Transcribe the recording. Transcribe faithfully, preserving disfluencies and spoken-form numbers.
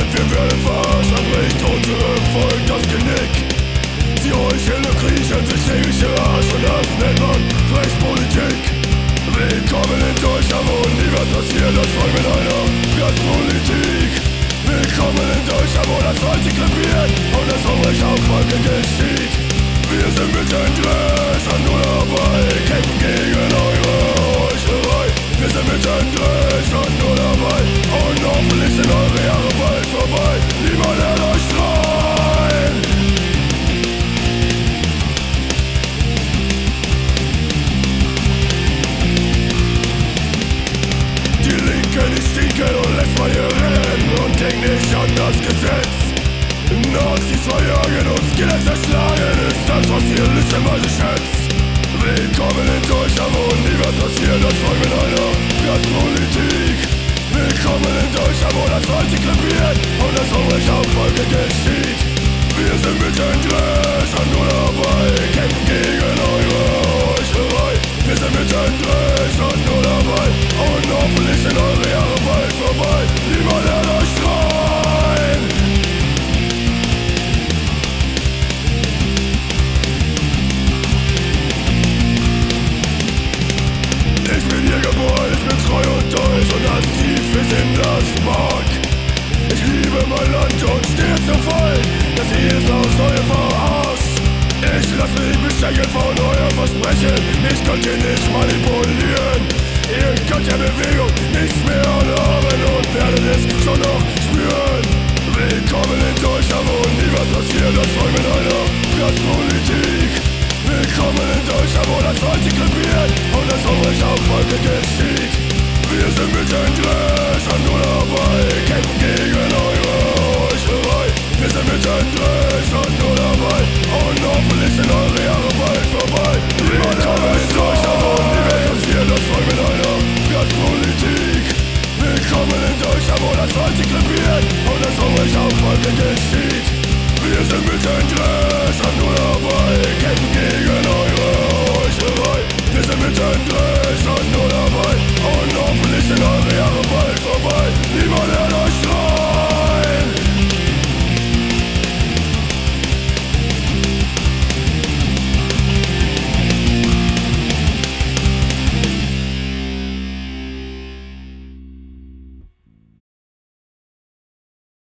wir werden verarscht, dann bricht unserem Volk das Genick. Sie heucheln und kriechen sich täglich ihr Arsch und das nennt man Frechpolitik. Willkommen in Deutschland, wo nie was passiert, das Volk mit einer Gastpolitik. Willkommen in Deutschland, wo das Volk sich krepiert und das Unrecht am Volke geschieht. Wir sind mittendrin, schon nur dabei, kämpfen gegen eure Heuchelei. Wir sind mittendrin, schon nur dabei und hoffentlich sind eure Jahre bald vorbei. Niemand lernt euch schreien. Die Linken, die stinken und lässt mal hier rennen und denken nicht an das Gesetz. Nazis verjagen uns, Kinder zerschlagen, ist das, was ihr listenweise schätzt. Willkommen in Deutschland, wo nie was passiert, das Volk mit einer Gastpolitik. Willkommen in Deutschland, wo das Volk sich krepiert und das Unrecht am Volke geschieht. Wir sind mittendrin, schon nur dabei, kämpfen gegen eure Heuchelei. Wir sind mittendrin, schon nur dabei und hoffentlich sind eure Jahre bald vorbei. Niemand lernt euch schreien. Ich bin hier geboren, ich bin treu und deutsch und das tief bis in das Mark. Ich liebe mein Land und stehe zum Fall, dass ihr es aus euer verarscht. Ich lass mich bestechen von eurem Versprechen, ich könnt ihr nicht manipulieren. Ihr könnt der Bewegung nichts mehr erlauben und werdet es schon noch spüren. Willkommen in Deutschland, wo